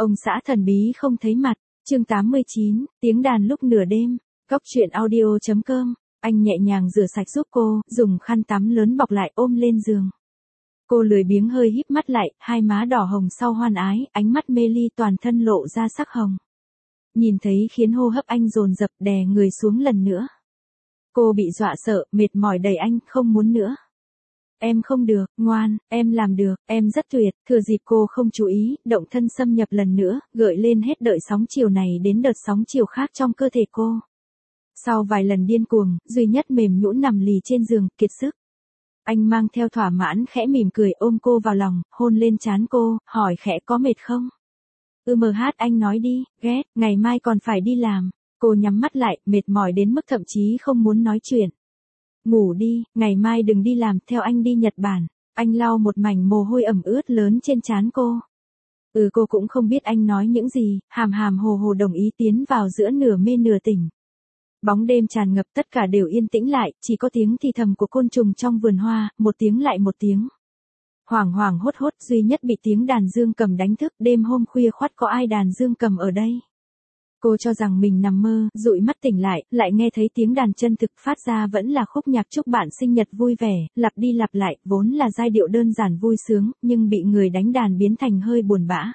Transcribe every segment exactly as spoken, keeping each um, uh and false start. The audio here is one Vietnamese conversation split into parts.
Ông xã thần bí không thấy mặt, chương tám mươi chín, tiếng đàn lúc nửa đêm, Cóc truyện audio chấm com, anh nhẹ nhàng rửa sạch giúp cô, dùng khăn tắm lớn bọc lại ôm lên giường. Cô lười biếng hơi híp mắt lại, hai má đỏ hồng sau hoan ái, ánh mắt mê ly toàn thân lộ ra sắc hồng. Nhìn thấy khiến hô hấp anh dồn dập đè người xuống lần nữa. Cô bị dọa sợ, mệt mỏi đẩy anh, không muốn nữa. Em không được, ngoan, em làm được, em rất tuyệt, thừa dịp cô không chú ý, động thân xâm nhập lần nữa, gợi lên hết đợt sóng chiều này đến đợt sóng chiều khác trong cơ thể cô. Sau vài lần điên cuồng, duy nhất mềm nhũn nằm lì trên giường, kiệt sức. Anh mang theo thỏa mãn khẽ mỉm cười ôm cô vào lòng, hôn lên trán cô, hỏi khẽ có mệt không? Ừ mờ hát anh nói đi, ghét, ngày mai còn phải đi làm. Cô nhắm mắt lại, mệt mỏi đến mức thậm chí không muốn nói chuyện. Ngủ đi, ngày mai đừng đi làm, theo anh đi Nhật Bản. Anh lau một mảnh mồ hôi ẩm ướt lớn trên trán cô. Ừ cô cũng không biết anh nói những gì, hàm hàm hồ hồ đồng ý tiến vào giữa nửa mê nửa tỉnh. Bóng đêm tràn ngập tất cả đều yên tĩnh lại, chỉ có tiếng thì thầm của côn trùng trong vườn hoa, một tiếng lại một tiếng. Hoảng hoảng hốt hốt duy nhất bị tiếng đàn dương cầm đánh thức, đêm hôm khuya khoắt có ai đàn dương cầm ở đây. Cô cho rằng mình nằm mơ, dụi mắt tỉnh lại, lại nghe thấy tiếng đàn chân thực phát ra vẫn là khúc nhạc chúc bạn sinh nhật vui vẻ, lặp đi lặp lại, vốn là giai điệu đơn giản vui sướng, nhưng bị người đánh đàn biến thành hơi buồn bã.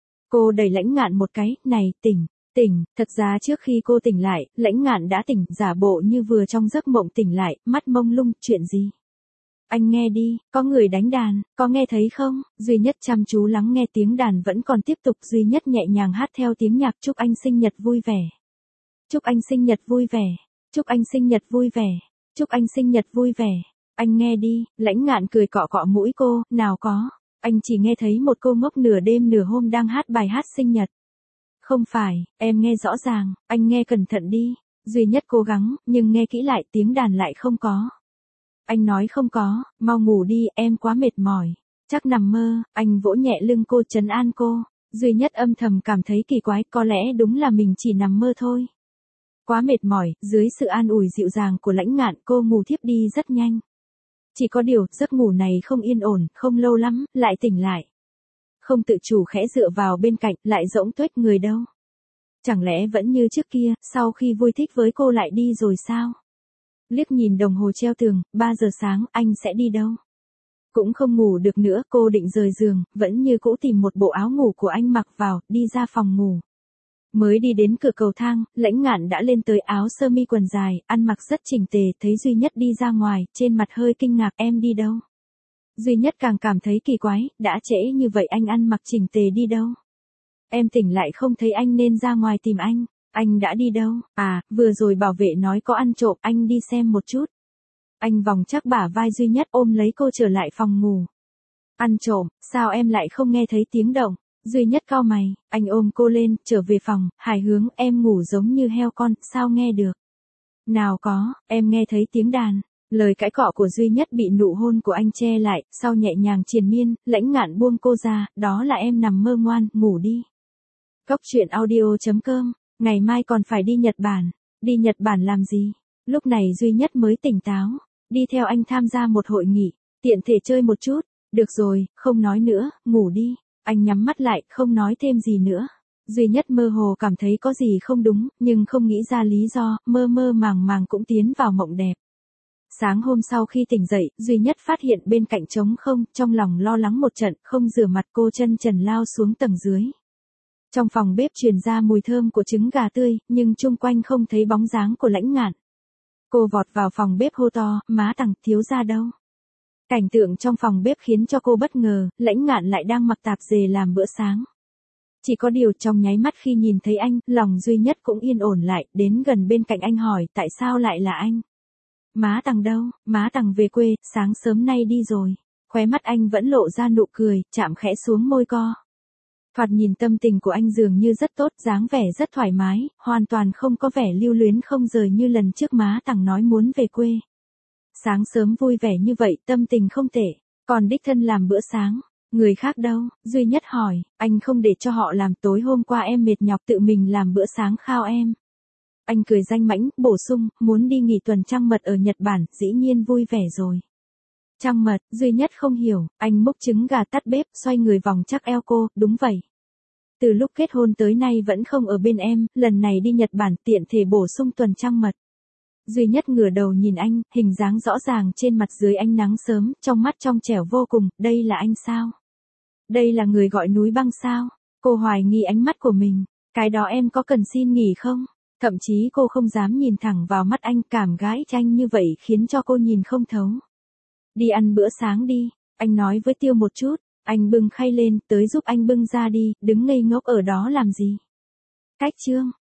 Cô đẩy Lãnh Ngạn một cái, này, tỉnh, tỉnh, thật ra trước khi cô tỉnh lại, Lãnh Ngạn đã tỉnh, giả bộ như vừa trong giấc mộng tỉnh lại, mắt mông lung, chuyện gì? Anh nghe đi, có người đánh đàn, có nghe thấy không? Duy Nhất chăm chú lắng nghe tiếng đàn vẫn còn tiếp tục, Duy Nhất nhẹ nhàng hát theo tiếng nhạc chúc anh sinh nhật vui vẻ. Chúc anh sinh nhật vui vẻ. Chúc anh sinh nhật vui vẻ. Chúc anh sinh nhật vui vẻ. Anh nghe đi, Lãnh Ngạn cười cọ cọ mũi cô, nào có. Anh chỉ nghe thấy một cô ngốc nửa đêm nửa hôm đang hát bài hát sinh nhật. Không phải, em nghe rõ ràng, anh nghe cẩn thận đi. Duy Nhất cố gắng, nhưng nghe kỹ lại tiếng đàn lại không có. Anh nói không có, mau ngủ đi, em quá mệt mỏi. Chắc nằm mơ, anh vỗ nhẹ lưng cô trấn an cô. Duy Nhất âm thầm cảm thấy kỳ quái, có lẽ đúng là mình chỉ nằm mơ thôi. Quá mệt mỏi, dưới sự an ủi dịu dàng của Lãnh Ngạn cô ngủ thiếp đi rất nhanh. Chỉ có điều, giấc ngủ này không yên ổn, không lâu lắm, lại tỉnh lại. Không tự chủ khẽ dựa vào bên cạnh, lại rỗng tuếch người đâu. Chẳng lẽ vẫn như trước kia, sau khi vui thích với cô lại đi rồi sao? Liếc nhìn đồng hồ treo tường, ba giờ sáng, anh sẽ đi đâu? Cũng không ngủ được nữa, cô định rời giường, vẫn như cũ tìm một bộ áo ngủ của anh mặc vào, đi ra phòng ngủ. Mới đi đến cửa cầu thang, Lãnh Ngạn đã lên tới áo sơ mi quần dài, ăn mặc rất chỉnh tề, thấy Duy Nhất đi ra ngoài, trên mặt hơi kinh ngạc, em đi đâu? Duy Nhất càng cảm thấy kỳ quái, đã trễ như vậy anh ăn mặc chỉnh tề đi đâu? Em tỉnh lại không thấy anh nên ra ngoài tìm anh. Anh đã đi đâu? À, vừa rồi bảo vệ nói có ăn trộm, anh đi xem một chút. Anh vòng chắc bả vai Duy Nhất ôm lấy cô trở lại phòng ngủ. Ăn trộm, sao em lại không nghe thấy tiếng động? Duy Nhất cau mày, anh ôm cô lên, trở về phòng, hài hướng, em ngủ giống như heo con, sao nghe được? Nào có, em nghe thấy tiếng đàn. Lời cãi cọ của Duy Nhất bị nụ hôn của anh che lại, sau nhẹ nhàng triền miên, Lãnh Ngạn buông cô ra, đó là em nằm mơ ngoan, ngủ đi. Cóc truyện audio chấm com. Ngày mai còn phải đi Nhật Bản. Đi Nhật Bản làm gì? Lúc này Duy Nhất mới tỉnh táo. Đi theo anh tham gia một hội nghị. Tiện thể chơi một chút. Được rồi, không nói nữa, ngủ đi. Anh nhắm mắt lại, không nói thêm gì nữa. Duy Nhất mơ hồ cảm thấy có gì không đúng, nhưng không nghĩ ra lý do, mơ mơ màng màng cũng tiến vào mộng đẹp. Sáng hôm sau khi tỉnh dậy, Duy Nhất phát hiện bên cạnh trống không, trong lòng lo lắng một trận, không rửa mặt cô chân trần lao xuống tầng dưới. Trong phòng bếp truyền ra mùi thơm của trứng gà tươi, nhưng chung quanh không thấy bóng dáng của Lãnh Ngạn. Cô vọt vào phòng bếp hô to, má Tằng, thiếu gia đâu? Cảnh tượng trong phòng bếp khiến cho cô bất ngờ, Lãnh Ngạn lại đang mặc tạp dề làm bữa sáng. Chỉ có điều trong nháy mắt khi nhìn thấy anh, lòng Duy Nhất cũng yên ổn lại, đến gần bên cạnh anh hỏi, tại sao lại là anh? Má Tằng đâu? Má Tằng về quê, sáng sớm nay đi rồi. Khóe mắt anh vẫn lộ ra nụ cười, chạm khẽ xuống môi co. Thoạt nhìn tâm tình của anh dường như rất tốt, dáng vẻ rất thoải mái, hoàn toàn không có vẻ lưu luyến không rời như lần trước má Tằng nói muốn về quê. Sáng sớm vui vẻ như vậy, tâm tình không tệ, còn đích thân làm bữa sáng. Người khác đâu? Duy Nhất hỏi, anh không để cho họ làm, tối hôm qua em mệt nhọc tự mình làm bữa sáng khao em. Anh cười danh mãnh, bổ sung, muốn đi nghỉ tuần trăng mật ở Nhật Bản, dĩ nhiên vui vẻ rồi. Trăng mật, Duy Nhất không hiểu, anh múc trứng gà tắt bếp, xoay người vòng chắc eo cô, đúng vậy. Từ lúc kết hôn tới nay vẫn không ở bên em, lần này đi Nhật Bản tiện thể bổ sung tuần trăng mật. Duy nhất ngửa đầu nhìn anh, hình dáng rõ ràng trên mặt dưới ánh nắng sớm, trong mắt trong trẻo vô cùng, đây là anh sao? Đây là người gọi núi băng sao? Cô hoài nghi ánh mắt của mình, cái đó em có cần xin nghỉ không? Thậm chí cô không dám nhìn thẳng vào mắt anh, cảm gái tranh như vậy khiến cho cô nhìn không thấu. Đi ăn bữa sáng đi, anh nói với Tiêu một chút, anh bưng khay lên, tới giúp anh bưng ra đi, đứng ngây ngốc ở đó làm gì? Cách chương.